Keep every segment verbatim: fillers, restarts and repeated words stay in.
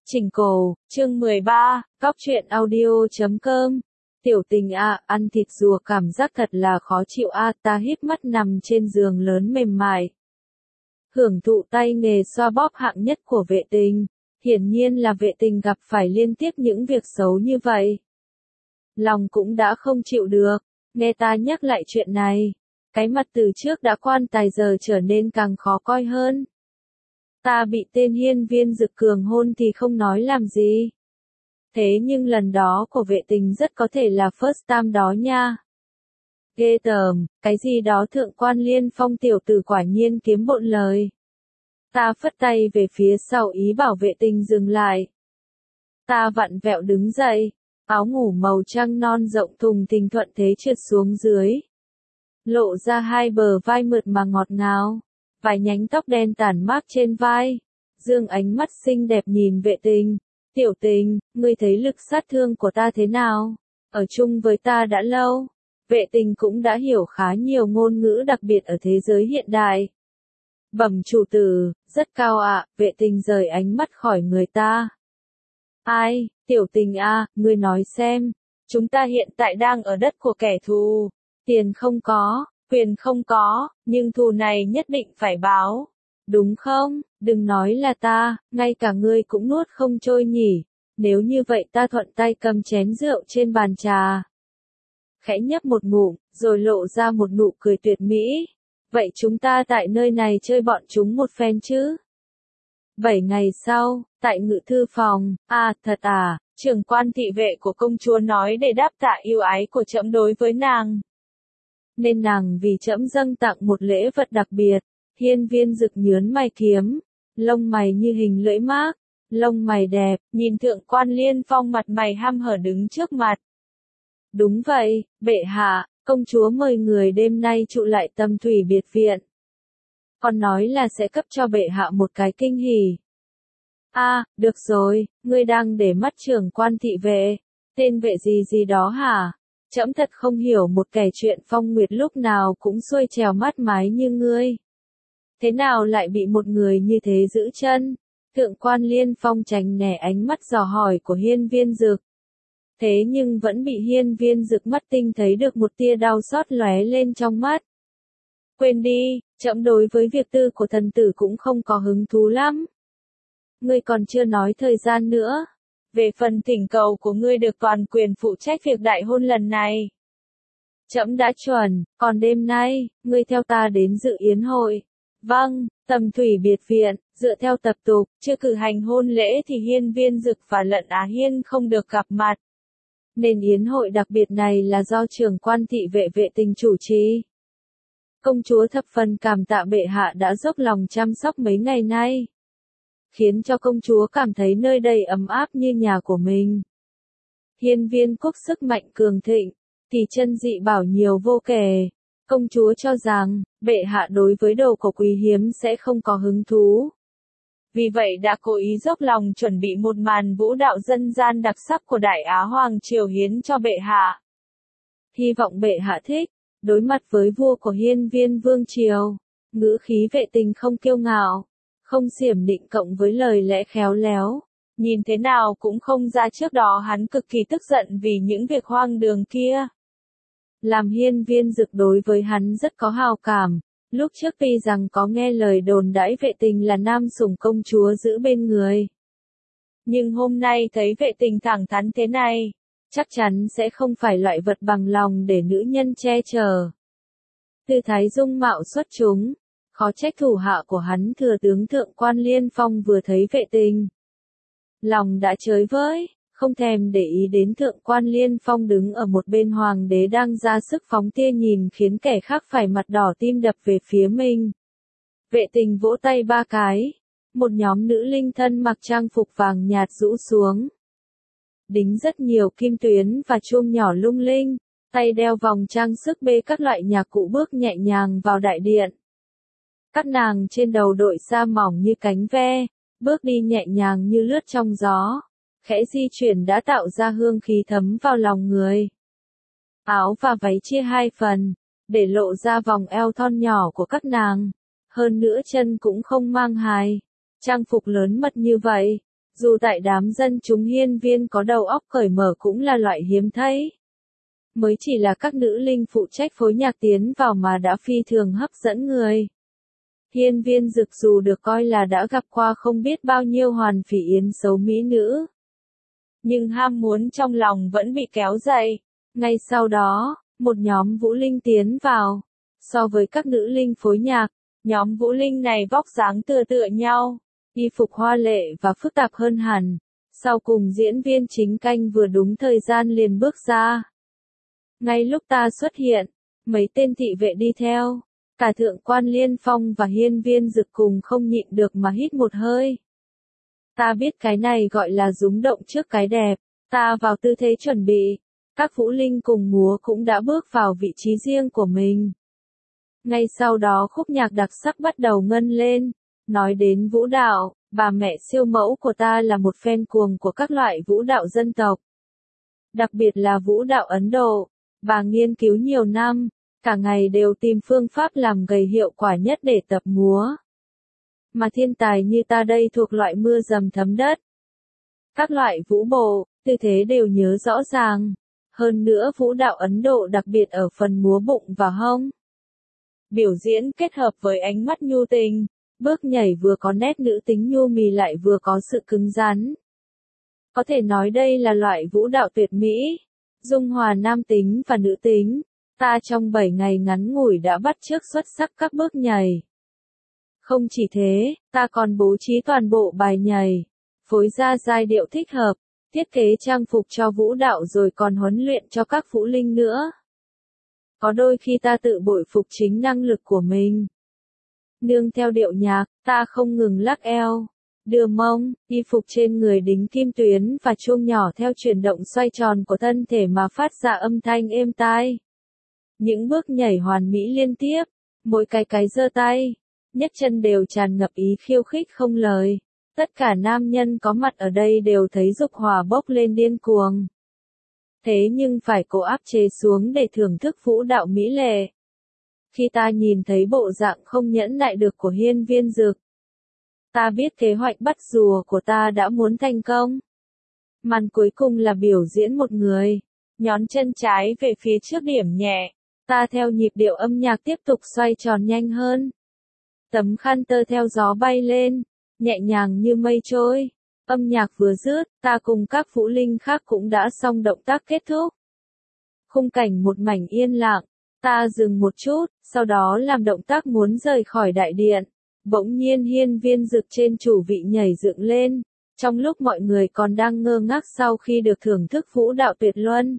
Chỉnh cổ, chương mười ba, cóc truyện audio chấm com. Tiểu tình à, ăn thịt rùa cảm giác thật là khó chịu a, à, ta híp mắt nằm trên giường lớn mềm mại. Hưởng thụ tay nghề xoa bóp hạng nhất của vệ tình, hiển nhiên là vệ tình gặp phải liên tiếp những việc xấu như vậy. Lòng cũng đã không chịu được, nghe ta nhắc lại chuyện này, cái mặt từ trước đã quan tài giờ trở nên càng khó coi hơn. Ta bị tên hiên viên dực cường hôn thì không nói làm gì. Thế nhưng lần đó của vệ tình rất có thể là first time đó nha. Ghê tởm, cái gì đó thượng quan Liên Phong tiểu tử quả nhiên kiếm bộn lời. Ta phất tay về phía sau ý bảo vệ tình dừng lại. Ta vặn vẹo đứng dậy, áo ngủ màu trắng non rộng thùng thình thuận thế trượt xuống dưới. Lộ ra hai bờ vai mượt mà ngọt ngào. Vài nhánh tóc đen tản mát trên vai, dương ánh mắt xinh đẹp nhìn vệ tình. Tiểu tình, ngươi thấy lực sát thương của ta thế nào? Ở chung với ta đã lâu, vệ tình cũng đã hiểu khá nhiều ngôn ngữ đặc biệt ở thế giới hiện đại. Bẩm chủ tử, rất cao ạ, à, vệ tình rời ánh mắt khỏi người ta. Ai, tiểu tình a, à, ngươi nói xem, chúng ta hiện tại đang ở đất của kẻ thù, tiền không có. Quyền không có, nhưng thù này nhất định phải báo. Đúng không? Đừng nói là ta, ngay cả ngươi cũng nuốt không trôi nhỉ. Nếu như vậy ta thuận tay cầm chén rượu trên bàn trà. Khẽ nhấp một ngụm, rồi lộ ra một nụ cười tuyệt mỹ. Vậy chúng ta tại nơi này chơi bọn chúng một phen chứ? Bảy ngày sau, tại ngự thư phòng, à thật à, trưởng quan thị vệ của công chúa nói để đáp tạ yêu ái của trẫm đối với nàng. Nên nàng vì trẫm dâng tặng một lễ vật đặc biệt. Hiên viên dực nhướn mày kiếm, lông mày như hình lưỡi mác, lông mày đẹp, nhìn thượng quan Liên Phong mặt mày hăm hở đứng trước mặt. Đúng vậy, bệ hạ, công chúa mời người đêm nay trụ lại Tâm Thủy biệt viện. Còn nói là sẽ cấp cho bệ hạ một cái kinh hỉ. A, à, được rồi, ngươi đang để mắt trưởng quan thị vệ, tên vệ gì gì đó hả? Trẫm thật không hiểu một kẻ chuyện phong nguyệt lúc nào cũng xuôi trèo mát mái như ngươi. Thế nào lại bị một người như thế giữ chân? Thượng quan Liên Phong tránh né ánh mắt dò hỏi của hiên viên dực. Thế nhưng vẫn bị hiên viên dực mắt tinh thấy được một tia đau xót lóe lên trong mắt. Quên đi, trẫm đối với việc tư của thần tử cũng không có hứng thú lắm. Ngươi còn chưa nói thời gian nữa. Về phần thỉnh cầu của ngươi được toàn quyền phụ trách việc đại hôn lần này. Trẫm đã chuẩn, còn đêm nay, ngươi theo ta đến dự yến hội. Vâng, Tầm Thủy biệt viện, dựa theo tập tục, chưa cử hành hôn lễ thì hiên viên dực và lận Á Hiên không được gặp mặt. Nên yến hội đặc biệt này là do trưởng quan thị vệ vệ tình chủ trì. Công chúa thập phần cảm tạ bệ hạ đã dốc lòng chăm sóc mấy ngày nay. Khiến cho công chúa cảm thấy nơi đây ấm áp như nhà của mình. Hiên viên quốc sức mạnh cường thịnh, thì chân dị bảo nhiều vô kể. Công chúa cho rằng, bệ hạ đối với đồ cổ quý hiếm sẽ không có hứng thú. Vì vậy đã cố ý dốc lòng chuẩn bị một màn vũ đạo dân gian đặc sắc của Đại Á Hoàng Triều hiến cho bệ hạ. Hy vọng bệ hạ thích, đối mặt với vua của hiên viên vương triều, ngữ khí vệ tình không kiêu ngạo. Không xiểm định cộng với lời lẽ khéo léo, nhìn thế nào cũng không ra trước đó hắn cực kỳ tức giận vì những việc hoang đường kia. Làm hiên viên dực đối với hắn rất có hào cảm, lúc trước tuy rằng có nghe lời đồn đãi vệ tình là nam sủng công chúa giữ bên người. Nhưng hôm nay thấy vệ tình thẳng thắn thế này, chắc chắn sẽ không phải loại vật bằng lòng để nữ nhân che chở. Tư thái dung mạo xuất chúng. Khó trách thủ hạ của hắn thừa tướng thượng quan Liên Phong vừa thấy vệ tình. Lòng đã chới với, không thèm để ý đến thượng quan Liên Phong đứng ở một bên hoàng đế đang ra sức phóng tia nhìn khiến kẻ khác phải mặt đỏ tim đập về phía mình. Vệ tình vỗ tay ba cái, một nhóm nữ linh thân mặc trang phục vàng nhạt rũ xuống. Đính rất nhiều kim tuyến và chuông nhỏ lung linh, tay đeo vòng trang sức bê các loại nhạc cụ bước nhẹ nhàng vào đại điện. Các nàng trên đầu đội sa mỏng như cánh ve, bước đi nhẹ nhàng như lướt trong gió, khẽ di chuyển đã tạo ra hương khí thấm vào lòng người. Áo và váy chia hai phần, để lộ ra vòng eo thon nhỏ của các nàng, hơn nữa chân cũng không mang hài. Trang phục lớn mật như vậy, Dù tại đám dân chúng hiên viên có đầu óc cởi mở cũng là loại hiếm thấy. Mới chỉ là các nữ linh phụ trách phối nhạc tiến vào mà đã phi thường hấp dẫn người. Hiên viên dực dù được coi là đã gặp qua không biết bao nhiêu hoàn phỉ yến xấu mỹ nữ. Nhưng ham muốn trong lòng vẫn bị kéo dậy. Ngay sau đó, một nhóm vũ linh tiến vào. So với các nữ linh phối nhạc, nhóm vũ linh này vóc dáng tựa tựa nhau, y phục hoa lệ và phức tạp hơn hẳn. Sau cùng diễn viên chính canh vừa đúng thời gian liền bước ra. Ngay lúc ta xuất hiện, mấy tên thị vệ đi theo, cả thượng quan Liên Phong và hiên viên dực cùng không nhịn được mà hít một hơi. Ta biết cái này gọi là rúng động trước cái đẹp, ta vào tư thế chuẩn bị, các vũ linh cùng múa cũng đã bước vào vị trí riêng của mình. Ngay sau đó khúc nhạc đặc sắc bắt đầu ngân lên, nói đến vũ đạo, bà mẹ siêu mẫu của ta là một fan cuồng của các loại vũ đạo dân tộc. Đặc biệt là vũ đạo Ấn Độ, bà nghiên cứu nhiều năm, cả ngày đều tìm phương pháp làm gầy hiệu quả nhất để tập múa. Mà thiên tài như ta đây thuộc loại mưa dầm thấm đất. Các loại vũ bộ, tư thế đều nhớ rõ ràng. Hơn nữa vũ đạo Ấn Độ đặc biệt ở phần múa bụng và hông. Biểu diễn kết hợp với ánh mắt nhu tình, bước nhảy vừa có nét nữ tính nhu mì lại vừa có sự cứng rắn. Có thể nói đây là loại vũ đạo tuyệt mỹ, dung hòa nam tính và nữ tính. Ta trong bảy ngày ngắn ngủi đã bắt chước xuất sắc các bước nhảy. Không chỉ thế, ta còn bố trí toàn bộ bài nhảy, phối ra giai điệu thích hợp, thiết kế trang phục cho vũ đạo rồi còn huấn luyện cho các vũ linh nữa. Có đôi khi ta tự bội phục chính năng lực của mình. Nương theo điệu nhạc, ta không ngừng lắc eo, đưa mông, y phục trên người đính kim tuyến và chuông nhỏ theo chuyển động xoay tròn của thân thể mà phát ra âm thanh êm tai. Những bước nhảy hoàn mỹ liên tiếp, mỗi cái cái giơ tay, nhấc chân đều tràn ngập ý khiêu khích không lời. Tất cả nam nhân có mặt ở đây đều thấy dục hỏa bốc lên điên cuồng. Thế nhưng phải cố áp chế xuống để thưởng thức vũ đạo mỹ lệ. Khi ta nhìn thấy bộ dạng không nhẫn nại được của hiên viên dực, ta biết kế hoạch bắt rùa của ta đã muốn thành công. Màn cuối cùng là biểu diễn một người, nhón chân trái về phía trước điểm nhẹ, ta theo nhịp điệu âm nhạc tiếp tục xoay tròn nhanh hơn. Tấm khăn tơ theo gió bay lên, nhẹ nhàng như mây trôi. Âm nhạc vừa dứt, ta cùng các vũ linh khác cũng đã xong động tác kết thúc. Khung cảnh một mảnh yên lặng, ta dừng một chút, sau đó làm động tác muốn rời khỏi đại điện. Bỗng nhiên hiên viên dực trên chủ vị nhảy dựng lên, trong lúc mọi người còn đang ngơ ngác sau khi được thưởng thức vũ đạo tuyệt luân.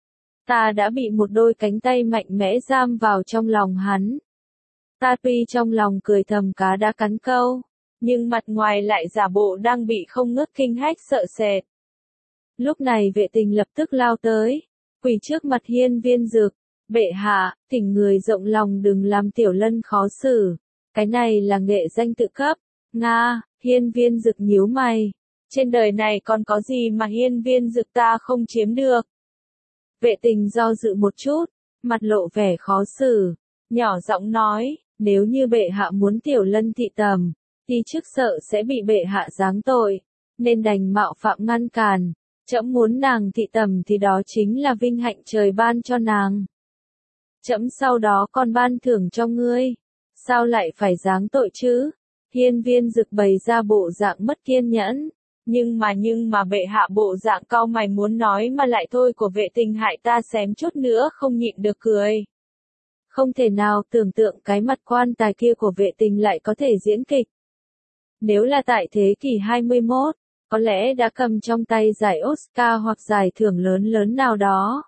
Ta đã bị một đôi cánh tay mạnh mẽ giam vào trong lòng hắn. Ta tuy trong lòng cười thầm cá đã cắn câu, nhưng mặt ngoài lại giả bộ đang bị không ngớt kinh hách sợ sệt. Lúc này vệ tình lập tức lao tới, quỳ trước mặt hiên viên dực, bệ hạ, thỉnh người rộng lòng đừng làm tiểu lân khó xử, cái này là nghệ danh tự cấp. Nga, hiên viên dực nhíu mày, trên đời này còn có gì mà hiên viên dực ta không chiếm được. Vệ tình do dự một chút, mặt lộ vẻ khó xử, nhỏ giọng nói, nếu như bệ hạ muốn tiểu lân thị tầm, thì trước sợ sẽ bị bệ hạ giáng tội, nên đành mạo phạm ngăn cản. Trẫm muốn nàng thị tầm thì đó chính là vinh hạnh trời ban cho nàng. Trẫm sau đó còn ban thưởng cho ngươi. Sao lại phải giáng tội chứ? Hiên viên dực bày ra bộ dạng mất kiên nhẫn. Nhưng mà nhưng mà bệ hạ bộ dạng cau mày muốn nói mà lại thôi của vệ tình hại ta xém chút nữa không nhịn được cười. Không thể nào tưởng tượng cái mặt quan tài kia của vệ tình lại có thể diễn kịch. Nếu là tại thế kỷ hai mươi mốt, có lẽ đã cầm trong tay giải Oscar hoặc giải thưởng lớn lớn nào đó.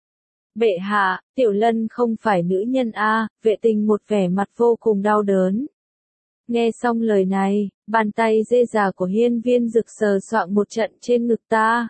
Bệ hạ, tiểu lân không phải nữ nhân a, vệ tình một vẻ mặt vô cùng đau đớn. Nghe xong lời này, bàn tay dê già của hiên viên dực sờ soạng một trận trên ngực ta.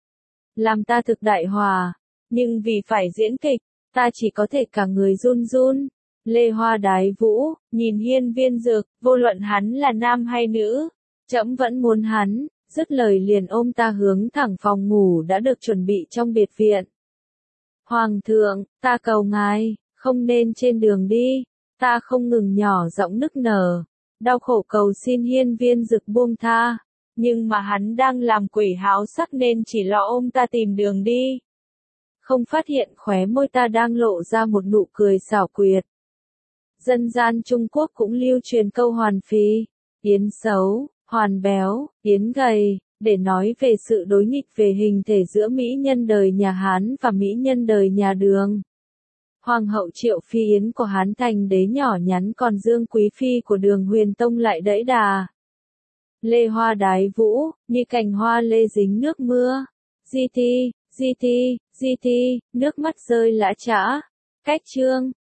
Làm ta thực đại hòa, nhưng vì phải diễn kịch, ta chỉ có thể cả người run run. Lê Hoa đái vũ, nhìn hiên viên dực, vô luận hắn là nam hay nữ, trẫm vẫn muốn hắn, dứt lời liền ôm ta hướng thẳng phòng ngủ đã được chuẩn bị trong biệt viện. Hoàng thượng, ta cầu ngài, không nên trên đường đi, ta không ngừng nhỏ giọng nức nở, đau khổ cầu xin hiên viên dực buông tha, Nhưng mà hắn đang làm quỷ háo sắc nên chỉ lo ôm ta tìm đường đi. Không phát hiện khóe môi ta đang lộ ra một nụ cười xảo quyệt. Dân gian Trung Quốc cũng lưu truyền câu hoàn phì, yến xấu, hoàn béo, yến gầy, để nói về sự đối nghịch về hình thể giữa mỹ nhân đời nhà Hán và mỹ nhân đời nhà Đường. Hoàng hậu Triệu Phi Yến của Hán Thành đế nhỏ nhắn, còn Dương Quý Phi của Đường Huyền Tông lại đẫy đà. Lê hoa đái vũ, như cành hoa lê dính nước mưa. Di ti, di ti, di ti, nước mắt rơi lã chã. Cách chương